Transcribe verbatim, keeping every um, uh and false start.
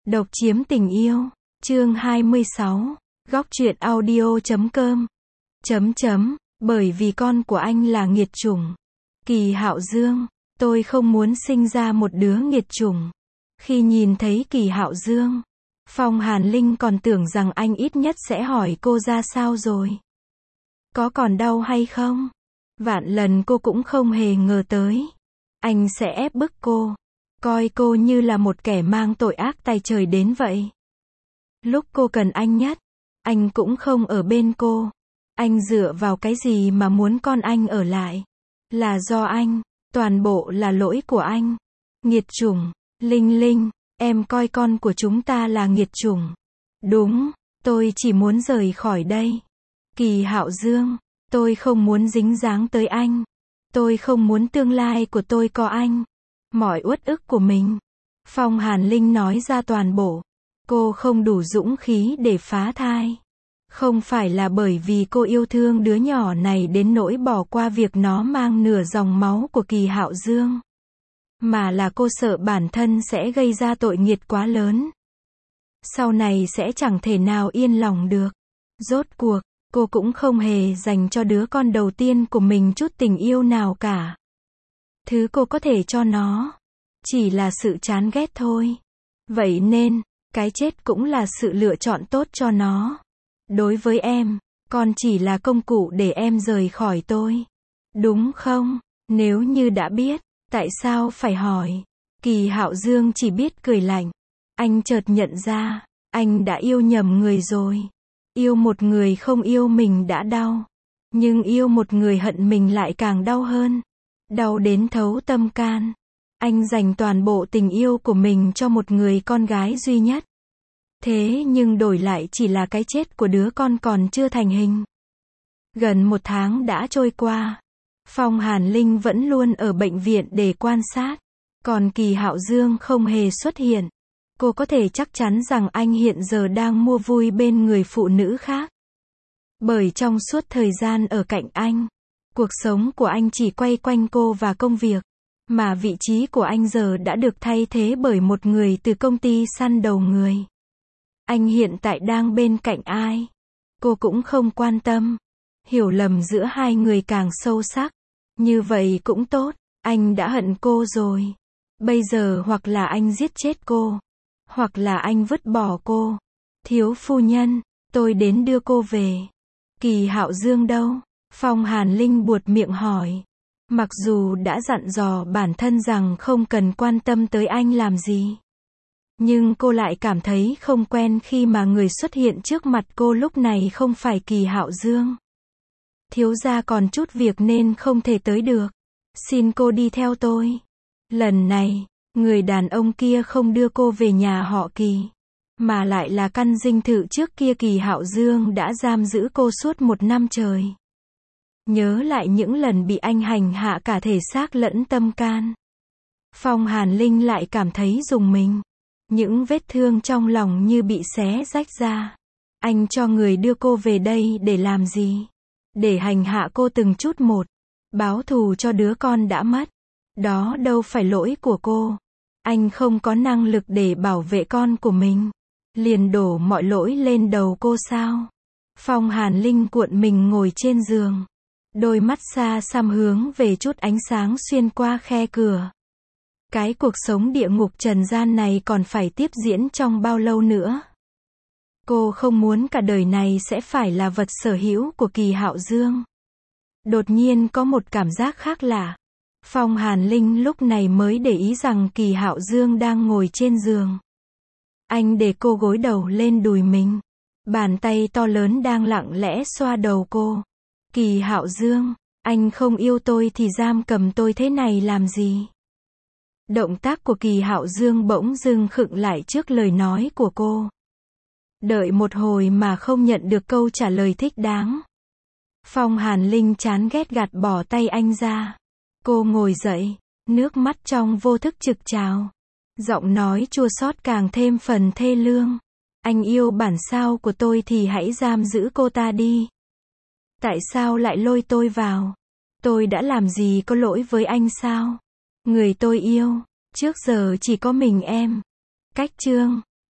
Độc chiếm tình yêu. Chương hai mươi sáu. Góc truyện audio chấm com. Chấm chấm, bởi vì con của anh là nghiệt chủng. Kỳ Hạo Dương, tôi không muốn sinh ra một đứa nghiệt chủng. Khi nhìn thấy Kỳ Hạo Dương, Phong Hàn Linh còn tưởng rằng anh ít nhất sẽ hỏi cô ra sao rồi. Có còn đau hay không? Vạn lần cô cũng không hề ngờ tới. Anh sẽ ép bức cô. Coi cô như là một kẻ mang tội ác tay trời đến vậy. Lúc cô cần anh nhất, anh cũng không ở bên cô. Anh dựa vào cái gì mà muốn con anh ở lại? Là do anh, toàn bộ là lỗi của anh. Nghiệt chủng, Linh Linh, em coi con của chúng ta là nghiệt chủng. Đúng, tôi chỉ muốn rời khỏi đây. Kỳ Hạo Dương, tôi không muốn dính dáng tới anh. Tôi không muốn tương lai của tôi có anh. Mọi uất ức của mình. Phong Hàn Linh nói ra toàn bộ. Cô không đủ dũng khí để phá thai. Không phải là bởi vì cô yêu thương đứa nhỏ này đến nỗi bỏ qua việc nó mang nửa dòng máu của Kỳ Hạo Dương. Mà là cô sợ bản thân sẽ gây ra tội nghiệt quá lớn. Sau này sẽ chẳng thể nào yên lòng được. Rốt cuộc, cô cũng không hề dành cho đứa con đầu tiên của mình chút tình yêu nào cả. Thứ cô có thể cho nó, chỉ là sự chán ghét thôi. Vậy nên, cái chết cũng là sự lựa chọn tốt cho nó. Đối với em, con chỉ là công cụ để em rời khỏi tôi. Đúng không? Nếu như đã biết, tại sao phải hỏi? Kỳ Hạo Dương chỉ biết cười lạnh. Anh chợt nhận ra, anh đã yêu nhầm người rồi. Yêu một người không yêu mình đã đau. Nhưng yêu một người hận mình lại càng đau hơn. Đau đến thấu tâm can. Anh dành toàn bộ tình yêu của mình cho một người con gái duy nhất. Thế nhưng đổi lại chỉ là cái chết của đứa con còn chưa thành hình. Gần một tháng đã trôi qua. Phong Hàn Linh vẫn luôn ở bệnh viện để quan sát. Còn Kỳ Hạo Dương không hề xuất hiện. Cô có thể chắc chắn rằng anh hiện giờ đang mua vui bên người phụ nữ khác. Bởi trong suốt thời gian ở cạnh anh, cuộc sống của anh chỉ quay quanh cô và công việc. Mà vị trí của anh giờ đã được thay thế bởi một người từ công ty săn đầu người. Anh hiện tại đang bên cạnh ai? Cô cũng không quan tâm. Hiểu lầm giữa hai người càng sâu sắc. Như vậy cũng tốt. Anh đã hận cô rồi. Bây giờ hoặc là anh giết chết cô. Hoặc là anh vứt bỏ cô. Thiếu phu nhân, tôi đến đưa cô về. Kỳ Hạo Dương đâu? Phong Hàn Linh buột miệng hỏi. Mặc dù đã dặn dò bản thân rằng không cần quan tâm tới anh làm gì. Nhưng cô lại cảm thấy không quen khi mà người xuất hiện trước mặt cô lúc này không phải Kỳ Hạo Dương. Thiếu gia còn chút việc nên không thể tới được. Xin cô đi theo tôi. Lần này, người đàn ông kia không đưa cô về nhà họ Kỳ. Mà lại là căn dinh thự trước kia Kỳ Hạo Dương đã giam giữ cô suốt một năm trời. Nhớ lại những lần bị anh hành hạ cả thể xác lẫn tâm can. Phong Hàn Linh lại cảm thấy rùng mình. Những vết thương trong lòng như bị xé rách ra. Anh cho người đưa cô về đây để làm gì? Để hành hạ cô từng chút một. Báo thù cho đứa con đã mất. Đó đâu phải lỗi của cô. Anh không có năng lực để bảo vệ con của mình. Liền đổ mọi lỗi lên đầu cô sao? Phong Hàn Linh cuộn mình ngồi trên giường. Đôi mắt xa xăm hướng về chút ánh sáng xuyên qua khe cửa. Cái cuộc sống địa ngục trần gian này còn phải tiếp diễn trong bao lâu nữa? Cô không muốn cả đời này sẽ phải là vật sở hữu của Kỳ Hạo Dương. Đột nhiên có một cảm giác khác lạ. Phong Hàn Linh lúc này mới để ý rằng Kỳ Hạo Dương đang ngồi trên giường. Anh để cô gối đầu lên đùi mình. Bàn tay to lớn đang lặng lẽ xoa đầu cô. Kỳ Hạo Dương, anh không yêu tôi thì giam cầm tôi thế này làm gì? Động tác của Kỳ Hạo Dương bỗng dưng khựng lại trước lời nói của cô. Đợi một hồi mà không nhận được câu trả lời thích đáng. Phong Hàn Linh chán ghét gạt bỏ tay anh ra. Cô ngồi dậy, nước mắt trong vô thức trực trào. Giọng nói chua xót càng thêm phần thê lương. Anh yêu bản sao của tôi thì hãy giam giữ cô ta đi. Tại sao lại lôi tôi vào? Tôi đã làm gì có lỗi với anh sao? Người tôi yêu, trước giờ chỉ có mình em. Cách chương